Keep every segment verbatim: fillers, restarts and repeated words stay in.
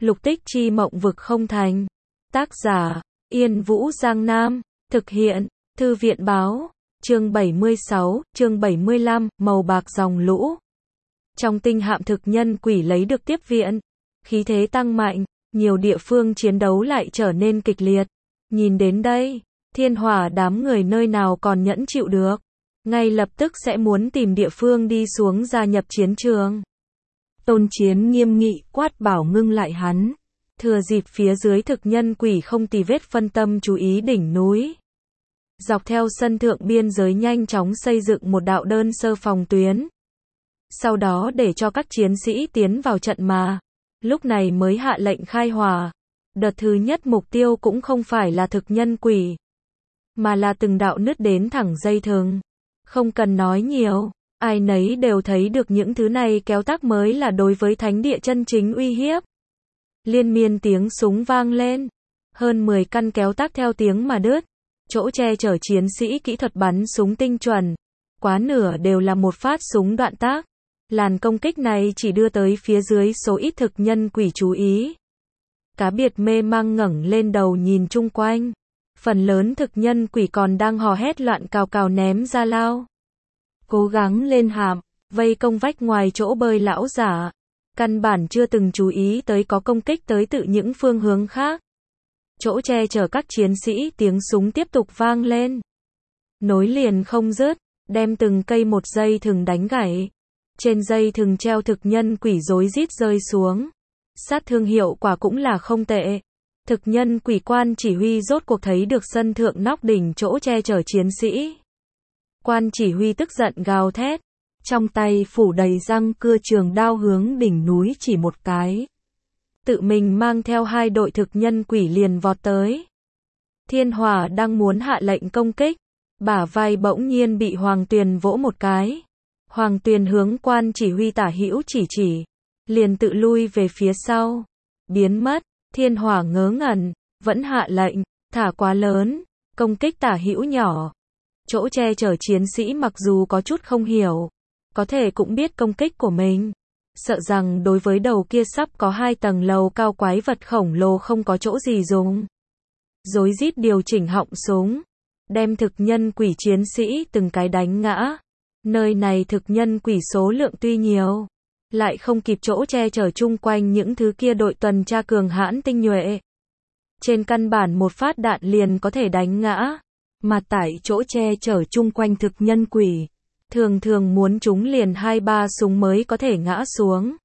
Lục tích chi mộng vực không thành. Tác giả, Yên Vũ Giang Nam. Thực hiện, Thư viện báo. Chương bảy mươi sáu, chương bảy mươi lăm, màu bạc dòng lũ. Trong tinh hạm thực nhân quỷ lấy được tiếp viện. Khí thế tăng mạnh, nhiều địa phương chiến đấu lại trở nên kịch liệt. Nhìn đến đây, thiên hỏa đám người nơi nào còn nhẫn chịu được. Ngay lập tức sẽ muốn tìm địa phương đi xuống gia nhập chiến trường. Tôn Chiến nghiêm nghị quát bảo ngưng lại hắn. Thừa dịp phía dưới thực nhân quỷ không tì vết phân tâm chú ý đỉnh núi. Dọc theo sân thượng biên giới nhanh chóng xây dựng một đạo đơn sơ phòng tuyến. Sau đó để cho các chiến sĩ tiến vào trận mà. Lúc này mới hạ lệnh khai hỏa. Đợt thứ nhất mục tiêu cũng không phải là thực nhân quỷ. Mà là từng đạo nứt đến thẳng dây thừng. Không cần nói nhiều. Ai nấy đều thấy được những thứ này kéo tác mới là đối với thánh địa chân chính uy hiếp. Liên miên tiếng súng vang lên. Hơn mười căn kéo tác theo tiếng mà đứt. Chỗ che chở chiến sĩ kỹ thuật bắn súng tinh chuẩn. Quá nửa đều là một phát súng đoạn tác. Làn công kích này chỉ đưa tới phía dưới số ít thực nhân quỷ chú ý. Cá biệt mê mang ngẩng lên đầu nhìn chung quanh. Phần lớn thực nhân quỷ còn đang hò hét loạn cào cào ném ra lao. Cố gắng lên hạm, vây công vách ngoài chỗ bơi lão giả. Căn bản chưa từng chú ý tới có công kích tới tự những phương hướng khác. Chỗ che chở các chiến sĩ tiếng súng tiếp tục vang lên. Nối liền không dứt, đem từng cây một dây thừng đánh gãy. Trên dây thừng treo thực nhân quỷ rối rít rơi xuống. Sát thương hiệu quả cũng là không tệ. Thực nhân quỷ quan chỉ huy rốt cuộc thấy được sân thượng nóc đỉnh chỗ che chở chiến sĩ. Quan chỉ huy tức giận gào thét. Trong tay phủ đầy răng cưa trường đao hướng đỉnh núi chỉ một cái. Tự mình mang theo hai đội thực nhân quỷ liền vọt tới. Thiên hỏa đang muốn hạ lệnh công kích. Bả vai bỗng nhiên bị Hoàng Tuyền vỗ một cái. Hoàng Tuyền hướng quan chỉ huy tả hữu chỉ chỉ. Liền tự lui về phía sau. Biến mất. Thiên hỏa ngớ ngẩn. Vẫn hạ lệnh. Thả quá lớn. Công kích tả hữu nhỏ. Chỗ che chở chiến sĩ mặc dù có chút không hiểu. Có thể cũng biết công kích của mình. Sợ rằng đối với đầu kia sắp có hai tầng lầu cao quái vật khổng lồ không có chỗ gì dùng. Rối rít điều chỉnh họng súng. Đem thực nhân quỷ chiến sĩ từng cái đánh ngã. Nơi này thực nhân quỷ số lượng tuy nhiều. Lại không kịp chỗ che chở chung quanh những thứ kia đội tuần tra cường hãn tinh nhuệ. Trên căn bản một phát đạn liền có thể đánh ngã. Mà tại chỗ che chở chung quanh thực nhân quỷ. Thường thường muốn chúng liền hai ba súng mới có thể ngã xuống.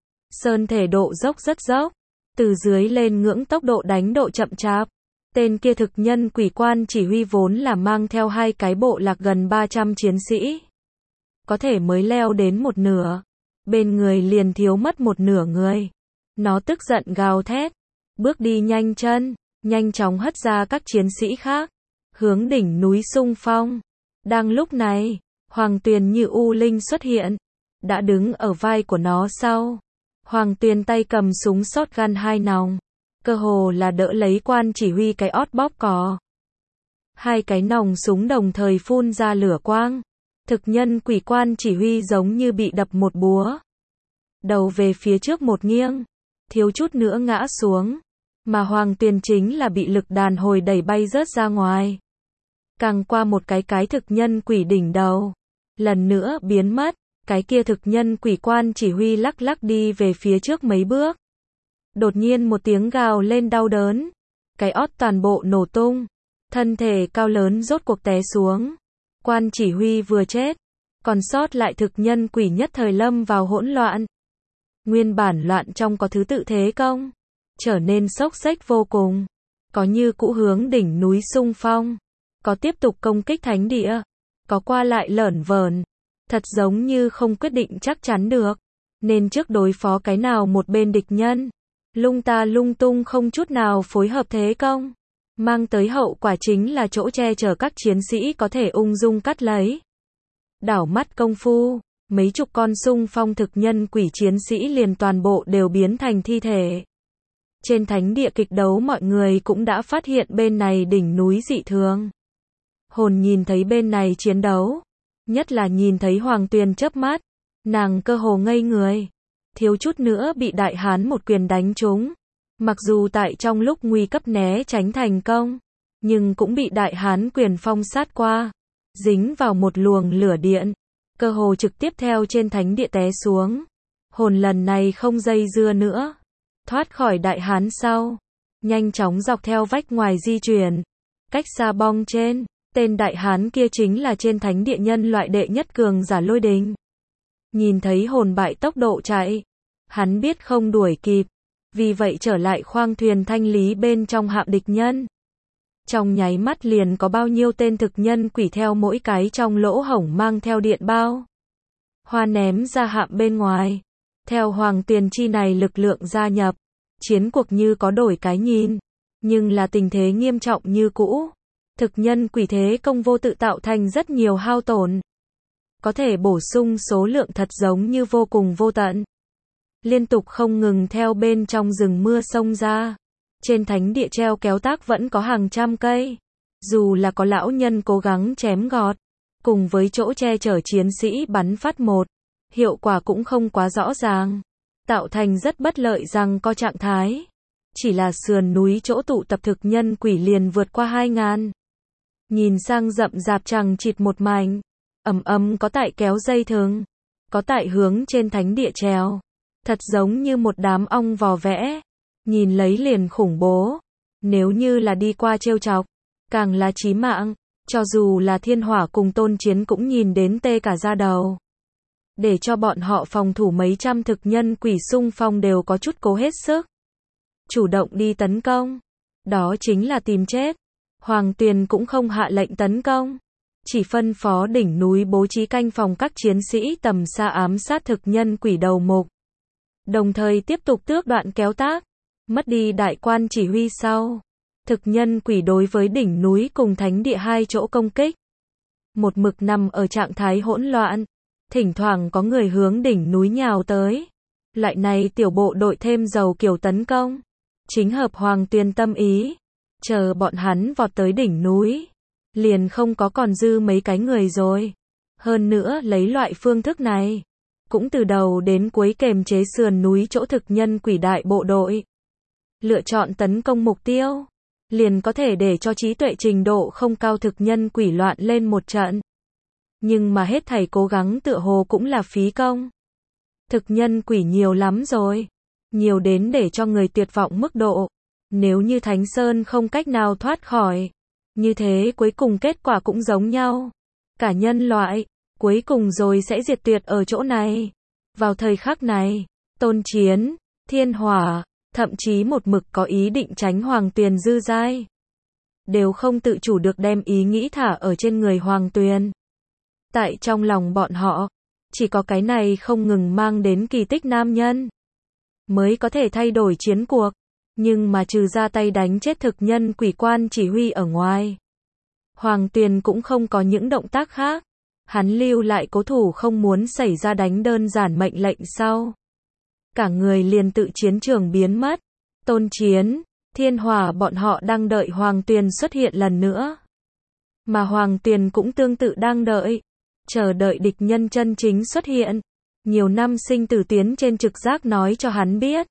Sơn thể độ dốc rất dốc. Từ dưới lên ngưỡng tốc độ đánh độ chậm chạp. Tên kia thực nhân quỷ quan chỉ huy vốn là mang theo hai cái bộ lạc gần ba trăm chiến sĩ. Có thể mới leo đến một nửa. Bên người liền thiếu mất một nửa người. Nó tức giận gào thét. Bước đi nhanh chân. Nhanh chóng hất ra các chiến sĩ khác. Hướng đỉnh núi xung phong. Đang lúc này. Hoàng Tuyền như u linh xuất hiện. Đã đứng ở vai của nó sau. Hoàng Tuyền tay cầm súng shotgun hai nòng. Cơ hồ là đỡ lấy quan chỉ huy cái ót bóp cò. Hai cái nòng súng đồng thời phun ra lửa quang. Thực nhân quỷ quan chỉ huy giống như bị đập một búa. Đầu về phía trước một nghiêng. Thiếu chút nữa ngã xuống. Mà Hoàng Tuyền chính là bị lực đàn hồi đẩy bay rớt ra ngoài. Càng qua một cái cái thực nhân quỷ đỉnh đầu. Lần nữa biến mất. Cái kia thực nhân quỷ quan chỉ huy lắc lắc đi về phía trước mấy bước. Đột nhiên một tiếng gào lên đau đớn. Cái ót toàn bộ nổ tung. Thân thể cao lớn rốt cuộc té xuống. Quan chỉ huy vừa chết. Còn sót lại thực nhân quỷ nhất thời lâm vào hỗn loạn. Nguyên bản loạn trong có thứ tự thế công. Trở nên xốc xếch vô cùng. Có như cũ hướng đỉnh núi xung phong. Có tiếp tục công kích thánh địa. Có qua lại lởn vởn. Thật giống như không quyết định chắc chắn được. Nên trước đối phó cái nào một bên địch nhân. Lung ta lung tung không chút nào phối hợp thế công. Mang tới hậu quả chính là chỗ che chở các chiến sĩ có thể ung dung cắt lấy. Đảo mắt công phu. Mấy chục con xung phong thực nhân quỷ chiến sĩ liền toàn bộ đều biến thành thi thể. Trên thánh địa kịch đấu mọi người cũng đã phát hiện bên này đỉnh núi dị thường. Hồn nhìn thấy bên này chiến đấu. Nhất là nhìn thấy Hoàng Tuyền chớp mắt. Nàng cơ hồ ngây người. Thiếu chút nữa bị đại hán một quyền đánh trúng. Mặc dù tại trong lúc nguy cấp né tránh thành công, nhưng cũng bị Đại Hán Quyền Phong sát qua, dính vào một luồng lửa điện, cơ hồ trực tiếp theo trên thánh địa té xuống. Hồn lần này không dây dưa nữa, thoát khỏi Đại Hán sau, nhanh chóng dọc theo vách ngoài di chuyển, cách xa bong trên, tên Đại Hán kia chính là trên thánh địa nhân loại đệ nhất cường giả Lôi Đình. Nhìn thấy hồn bại tốc độ chạy, hắn biết không đuổi kịp, vì vậy trở lại khoang thuyền thanh lý bên trong hạm địch nhân. Trong nháy mắt liền có bao nhiêu tên thực nhân quỷ theo mỗi cái trong lỗ hổng mang theo điện bao hoa ném ra hạm bên ngoài. Theo Hoàng Tuyền chi này lực lượng gia nhập, chiến cuộc như có đổi cái nhìn, nhưng là tình thế nghiêm trọng như cũ. Thực nhân quỷ thế công vô tự tạo thành rất nhiều hao tổn, có thể bổ sung số lượng thật giống như vô cùng vô tận, liên tục không ngừng theo bên trong rừng mưa xông ra. Trên thánh địa treo kéo tác vẫn có hàng trăm cây, dù là có lão nhân cố gắng chém gọt, cùng với chỗ che chở chiến sĩ bắn phát một, hiệu quả cũng không quá rõ ràng, tạo thành rất bất lợi rằng có trạng thái. Chỉ là sườn núi chỗ tụ tập thực nhân quỷ liền vượt qua hai ngàn. Nhìn sang rậm rạp chằng chịt một mảnh, ầm ầm có tại kéo dây thừng, có tại hướng trên thánh địa treo, thật giống như một đám ong vò vẽ, nhìn lấy liền khủng bố. Nếu như là đi qua trêu chọc, càng là chí mạng, cho dù là Thiên Hỏa cùng Tôn Chiến cũng nhìn đến tê cả da đầu. Để cho bọn họ phòng thủ mấy trăm thực nhân quỷ xung phong đều có chút cố hết sức. Chủ động đi tấn công, đó chính là tìm chết. Hoàng Tuyền cũng không hạ lệnh tấn công, chỉ phân phó đỉnh núi bố trí canh phòng các chiến sĩ tầm xa ám sát thực nhân quỷ đầu mục. Đồng thời tiếp tục tước đoạn kéo tác, mất đi đại quan chỉ huy sau. Thực nhân quỷ đối với đỉnh núi cùng thánh địa hai chỗ công kích, một mực nằm ở trạng thái hỗn loạn, thỉnh thoảng có người hướng đỉnh núi nhào tới. Loại này tiểu bộ đội thêm dầu kiểu tấn công, chính hợp Hoàng Tuyền tâm ý. Chờ bọn hắn vọt tới đỉnh núi, liền không có còn dư mấy cái người rồi. Hơn nữa lấy loại phương thức này, cũng từ đầu đến cuối kềm chế sườn núi chỗ thực nhân quỷ đại bộ đội. Lựa chọn tấn công mục tiêu, liền có thể để cho trí tuệ trình độ không cao thực nhân quỷ loạn lên một trận. Nhưng mà hết thảy cố gắng tựa hồ cũng là phí công. Thực nhân quỷ nhiều lắm rồi, nhiều đến để cho người tuyệt vọng mức độ. Nếu như Thánh Sơn không cách nào thoát khỏi, như thế cuối cùng kết quả cũng giống nhau. Cả nhân loại, cuối cùng rồi sẽ diệt tuyệt ở chỗ này. Vào thời khắc này, Tôn Chiến, Thiên Hỏa, thậm chí một mực có ý định tránh Hoàng Tuyền dư dai, đều không tự chủ được đem ý nghĩ thả ở trên người Hoàng Tuyền. Tại trong lòng bọn họ, chỉ có cái này không ngừng mang đến kỳ tích nam nhân, mới có thể thay đổi chiến cuộc. Nhưng mà trừ ra tay đánh chết thực nhân quỷ quan chỉ huy ở ngoài, Hoàng Tuyền cũng không có những động tác khác. Hắn lưu lại cố thủ không muốn xảy ra đánh đơn giản mệnh lệnh sau. Cả người liền tự chiến trường biến mất. Tôn Chiến, Thiên Hỏa bọn họ đang đợi Hoàng Tuyền xuất hiện lần nữa. Mà Hoàng Tuyền cũng tương tự đang đợi, chờ đợi địch nhân chân chính xuất hiện. Nhiều năm sinh tử tiến trên trực giác nói cho hắn biết,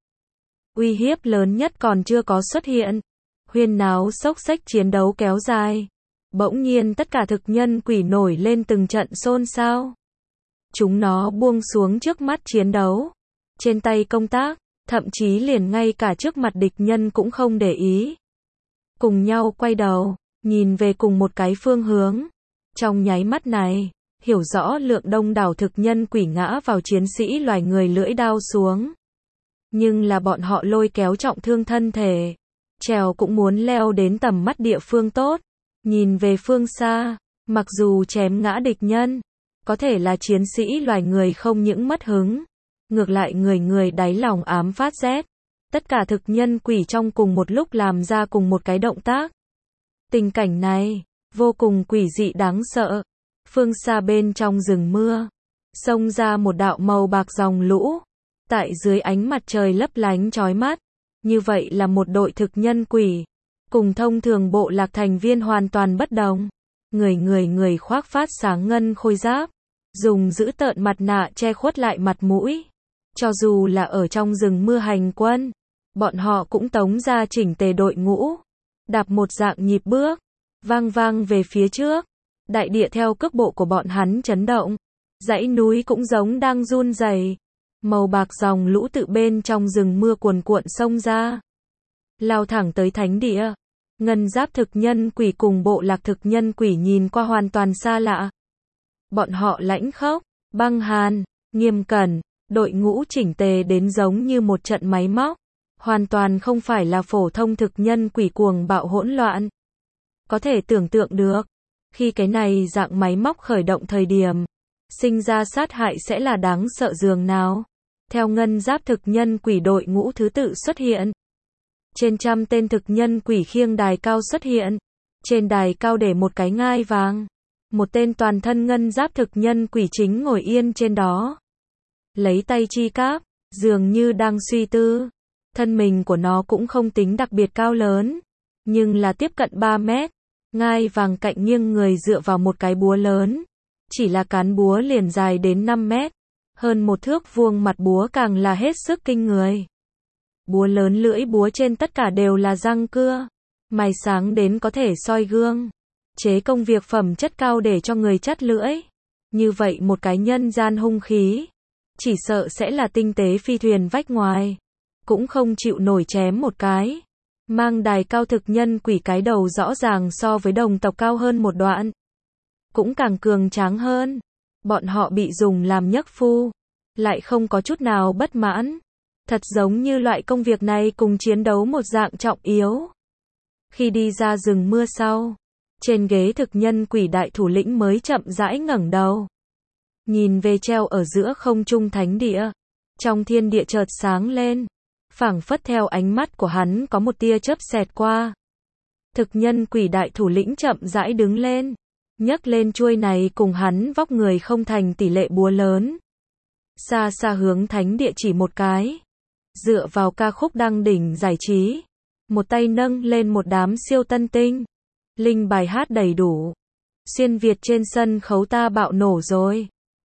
uy hiếp lớn nhất còn chưa có xuất hiện. Huyên náo xốc xếch chiến đấu kéo dài. Bỗng nhiên tất cả thực nhân quỷ nổi lên từng trận xôn xao. Chúng nó buông xuống trước mắt chiến đấu, trên tay công tác, thậm chí liền ngay cả trước mặt địch nhân cũng không để ý. Cùng nhau quay đầu, nhìn về cùng một cái phương hướng. Trong nháy mắt này, hiểu rõ lượng đông đảo thực nhân quỷ ngã vào chiến sĩ loài người lưỡi đao xuống. Nhưng là bọn họ lôi kéo trọng thương thân thể, trèo cũng muốn leo đến tầm mắt địa phương tốt. Nhìn về phương xa, mặc dù chém ngã địch nhân, có thể là chiến sĩ loài người không những mất hứng, ngược lại người người đáy lòng ám phát rét. Tất cả thực nhân quỷ trong cùng một lúc làm ra cùng một cái động tác. Tình cảnh này, vô cùng quỷ dị đáng sợ. Phương xa bên trong rừng mưa, xông ra một đạo màu bạc dòng lũ. Tại dưới ánh mặt trời lấp lánh chói mắt, như vậy là một đội thực nhân quỷ. Cùng thông thường bộ lạc thành viên hoàn toàn bất đồng. Người người người khoác phát sáng ngân khôi giáp, dùng giữ tợn mặt nạ che khuất lại mặt mũi. Cho dù là ở trong rừng mưa hành quân, Bọn họ cũng tống ra chỉnh tề đội ngũ, đạp một dạng nhịp bước, vang vang về phía trước. Đại địa theo cước bộ của bọn hắn chấn động, dãy núi cũng giống đang run rẩy. Màu bạc dòng lũ tự bên trong rừng mưa cuồn cuộn xông ra, lao thẳng tới thánh địa. Ngân giáp thực nhân quỷ cùng bộ lạc thực nhân quỷ nhìn qua hoàn toàn xa lạ. Bọn họ lãnh khốc, băng hàn, nghiêm cẩn, đội ngũ chỉnh tề đến giống như một trận máy móc, hoàn toàn không phải là phổ thông thực nhân quỷ cuồng bạo hỗn loạn. Có thể tưởng tượng được, khi cái này dạng máy móc khởi động thời điểm, sinh ra sát hại sẽ là đáng sợ dường nào. Theo ngân giáp thực nhân quỷ đội ngũ thứ tự xuất hiện, trên trăm tên thực nhân quỷ khiêng đài cao xuất hiện. Trên đài cao để một cái ngai vàng. Một tên toàn thân ngân giáp thực nhân quỷ chính ngồi yên trên đó. Lấy tay chi cáp, dường như đang suy tư. Thân mình của nó cũng không tính đặc biệt cao lớn, nhưng là tiếp cận ba mét. Ngai vàng cạnh nghiêng người dựa vào một cái búa lớn. Chỉ là cán búa liền dài đến năm mét. Hơn một thước vuông mặt búa càng là hết sức kinh người. Búa lớn lưỡi búa trên tất cả đều là răng cưa, mài sáng đến có thể soi gương. Chế công việc phẩm chất cao để cho người chắt lưỡi. Như vậy một cái nhân gian hung khí, chỉ sợ sẽ là tinh tế phi thuyền vách ngoài, cũng không chịu nổi chém một cái. Mang đài cao thực nhân quỷ cái đầu rõ ràng so với đồng tộc cao hơn một đoạn, cũng càng cường tráng hơn. Bọn họ bị dùng làm nhấc phu, lại không có chút nào bất mãn. Thật giống như loại công việc này cùng chiến đấu một dạng trọng yếu. Khi đi ra rừng mưa sau, trên ghế thực nhân quỷ đại thủ lĩnh mới chậm rãi ngẩng đầu, nhìn về treo ở giữa không trung thánh địa. Trong thiên địa chợt sáng lên, phảng phất theo ánh mắt của hắn có một tia chớp xẹt qua. Thực nhân quỷ đại thủ lĩnh chậm rãi đứng lên, nhấc lên chuôi này cùng hắn vóc người không thành tỷ lệ búa lớn. Xa xa hướng thánh địa chỉ một cái. Dựa vào ca khúc đăng đỉnh giải trí, một tay nâng lên một đám siêu tân tinh. Linh bài hát đầy đủ. Xuyên Việt trên sân khấu ta bạo nổ rồi.